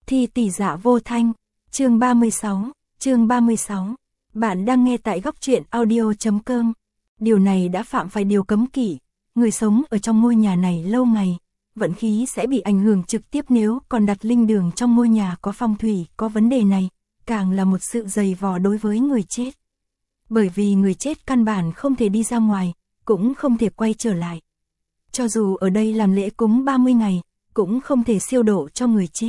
Thi tỷ dạ vô thanh, chương 36. Bạn đang nghe tại góc truyện audio.com. Điều này đã phạm phải điều cấm kỵ, người sống ở trong ngôi nhà này lâu ngày, vận khí sẽ bị ảnh hưởng trực tiếp nếu còn đặt linh đường trong ngôi nhà có phong thủy, có vấn đề này, càng là một sự dày vò đối với người chết. Bởi vì người chết căn bản không thể đi ra ngoài, cũng không thể quay trở lại. Cho dù ở đây làm lễ cúng 30 ngày, cũng không thể siêu độ cho người chết.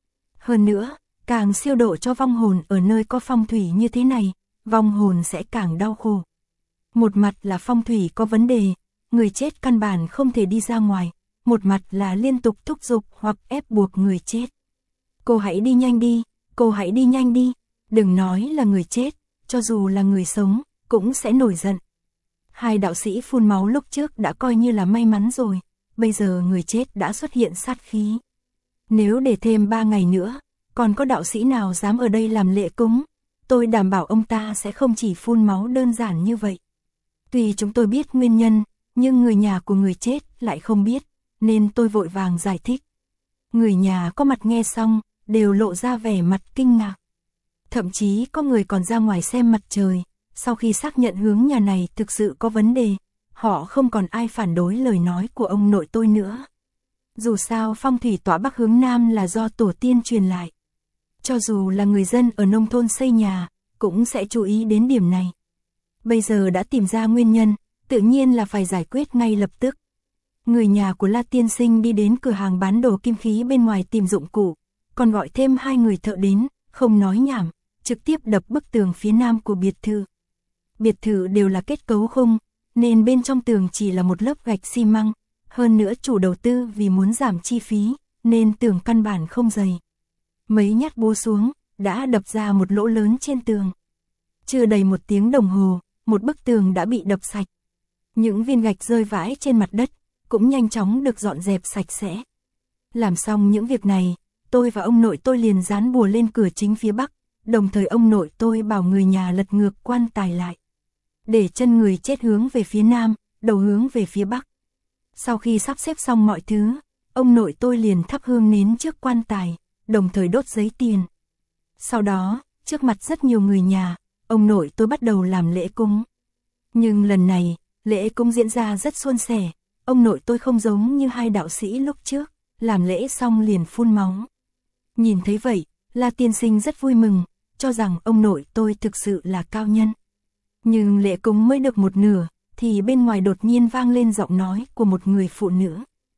Hơn nữa, càng siêu độ cho vong hồn ở nơi có phong thủy như thế này, vong hồn sẽ càng đau khổ. Một mặt là phong thủy có vấn đề, người chết căn bản không thể đi ra ngoài, một mặt là liên tục thúc giục hoặc ép buộc người chết. Cô hãy đi nhanh đi, cô hãy đi nhanh đi, đừng nói là người chết, cho dù là người sống, cũng sẽ nổi giận. Hai đạo sĩ phun máu lúc trước đã coi như là may mắn rồi, bây giờ người chết đã xuất hiện sát khí. Nếu để thêm 3 ngày nữa, còn có đạo sĩ nào dám ở đây làm lễ cúng, tôi đảm bảo ông ta sẽ không chỉ phun máu đơn giản như vậy. Tuy chúng tôi biết nguyên nhân, nhưng người nhà của người chết lại không biết, nên tôi vội vàng giải thích. Người nhà có mặt nghe xong, đều lộ ra vẻ mặt kinh ngạc. Thậm chí có người còn ra ngoài xem mặt trời, sau khi xác nhận hướng nhà này thực sự có vấn đề, họ không còn ai phản đối lời nói của ông nội tôi nữa. Dù sao phong thủy tỏa bắc hướng nam là do tổ tiên truyền lại. Cho dù là người dân ở nông thôn xây nhà, cũng sẽ chú ý đến điểm này. Bây giờ đã tìm ra nguyên nhân, tự nhiên là phải giải quyết ngay lập tức. Người nhà của La Tiên Sinh đi đến cửa hàng bán đồ kim khí bên ngoài tìm dụng cụ, còn gọi thêm 2 người thợ đến, không nói nhảm, trực tiếp đập bức tường phía nam của biệt thự. Biệt thự đều là kết cấu khung, nên bên trong tường chỉ là một lớp gạch xi măng, hơn nữa chủ đầu tư vì muốn giảm chi phí, nên tường căn bản không dày. Mấy nhát búa xuống, đã đập ra một lỗ lớn trên tường. Chưa đầy 1 tiếng đồng hồ, một bức tường đã bị đập sạch. Những viên gạch rơi vãi trên mặt đất, cũng nhanh chóng được dọn dẹp sạch sẽ. Làm xong những việc này, tôi và ông nội tôi liền dán bùa lên cửa chính phía bắc, đồng thời ông nội tôi bảo người nhà lật ngược quan tài lại. Để chân người chết hướng về phía nam, đầu hướng về phía bắc. Sau khi sắp xếp xong mọi thứ, ông nội tôi liền thắp hương nến trước quan tài, đồng thời đốt giấy tiền. Sau đó, trước mặt rất nhiều người nhà, ông nội tôi bắt đầu làm lễ cúng. Nhưng lần này, lễ cúng diễn ra rất suôn sẻ, ông nội tôi không giống như hai đạo sĩ lúc trước, làm lễ xong liền phun máu. Nhìn thấy vậy, La Tiên Sinh rất vui mừng, cho rằng ông nội tôi thực sự là cao nhân. Nhưng lễ cúng mới được một nửa, thì bên ngoài đột nhiên vang lên giọng nói của một người phụ nữ.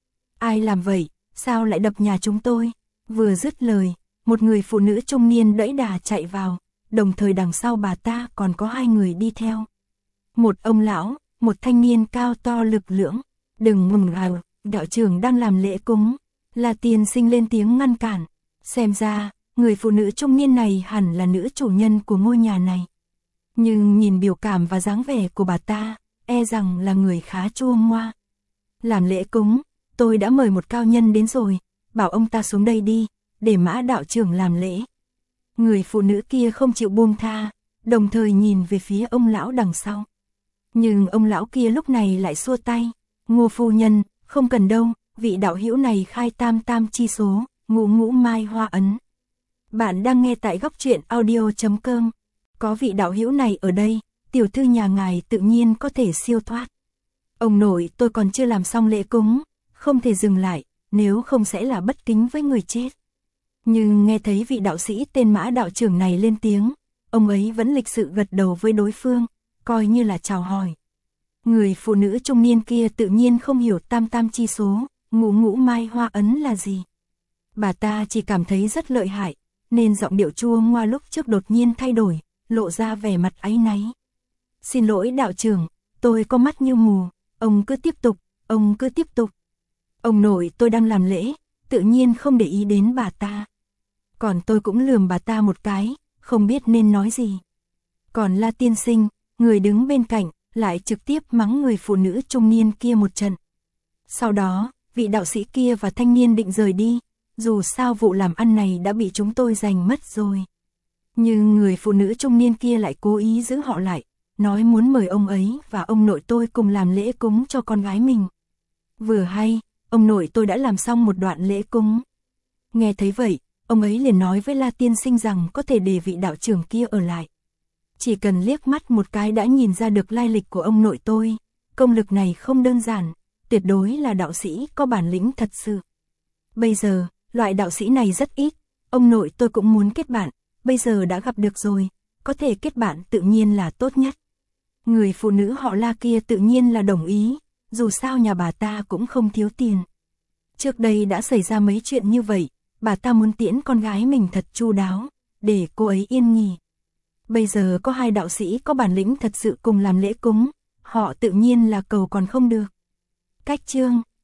Ai làm vậy, sao lại đập nhà chúng tôi? Vừa dứt lời, một người phụ nữ trung niên đẫy đà chạy vào, đồng thời đằng sau bà ta còn có 2 người đi theo. Một ông lão, một thanh niên cao to lực lưỡng. Đừng mừng gào, đạo trưởng đang làm lễ cúng. La Tiên Sinh lên tiếng ngăn cản. Xem ra, người phụ nữ trung niên này hẳn là nữ chủ nhân của ngôi nhà này. Nhưng nhìn biểu cảm và dáng vẻ của bà ta, e rằng là người khá chua ngoa. Làm lễ cúng, tôi đã mời một cao nhân đến rồi, bảo ông ta xuống đây đi, để Mã đạo trưởng làm lễ. Người phụ nữ kia không chịu buông tha, đồng thời nhìn về phía ông lão đằng sau. Nhưng ông lão kia lúc này lại xua tay. Ngô phu nhân, không cần đâu, vị đạo hữu này khai tam tam chi số, ngũ ngũ mai hoa ấn. Bạn đang nghe tại góc truyện audio.com. Có vị đạo hữu này ở đây, tiểu thư nhà ngài tự nhiên có thể siêu thoát. Ông nội tôi còn chưa làm xong lễ cúng, không thể dừng lại, nếu không sẽ là bất kính với người chết. Nhưng nghe thấy vị đạo sĩ tên Mã đạo trưởng này lên tiếng, ông ấy vẫn lịch sự gật đầu với đối phương, coi như là chào hỏi. Người phụ nữ trung niên kia tự nhiên không hiểu tam tam chi số, ngũ ngũ mai hoa ấn là gì. Bà ta chỉ cảm thấy rất lợi hại, nên giọng điệu chua ngoa lúc trước đột nhiên thay đổi, lộ ra vẻ mặt áy náy. Xin lỗi đạo trưởng, tôi có mắt như mù, ông cứ tiếp tục, ông cứ tiếp tục. Ông nội tôi đang làm lễ, tự nhiên không để ý đến bà ta. Còn tôi cũng lườm bà ta một cái, không biết nên nói gì. Còn La Tiên Sinh, người đứng bên cạnh, lại trực tiếp mắng người phụ nữ trung niên kia một trận. Sau đó, vị đạo sĩ kia và thanh niên định rời đi, dù sao vụ làm ăn này đã bị chúng tôi giành mất rồi. Nhưng người phụ nữ trung niên kia lại cố ý giữ họ lại, nói muốn mời ông ấy và ông nội tôi cùng làm lễ cúng cho con gái mình. Vừa hay, ông nội tôi đã làm xong một đoạn lễ cúng. Nghe thấy vậy, ông ấy liền nói với La tiên sinh rằng có thể để vị đạo trưởng kia ở lại. Chỉ cần liếc mắt một cái đã nhìn ra được lai lịch của ông nội tôi, công lực này không đơn giản, tuyệt đối là đạo sĩ có bản lĩnh thật sự. Bây giờ, loại đạo sĩ này rất ít, ông nội tôi cũng muốn kết bạn, bây giờ đã gặp được rồi, có thể kết bạn tự nhiên là tốt nhất. Người phụ nữ họ La kia tự nhiên là đồng ý, dù sao nhà bà ta cũng không thiếu tiền. Trước đây đã xảy ra mấy chuyện như vậy, bà ta muốn tiễn con gái mình thật chu đáo, để cô ấy yên nghỉ. Bây giờ có hai đạo sĩ có bản lĩnh thật sự cùng làm lễ cúng, họ tự nhiên là cầu còn không được. Cách chương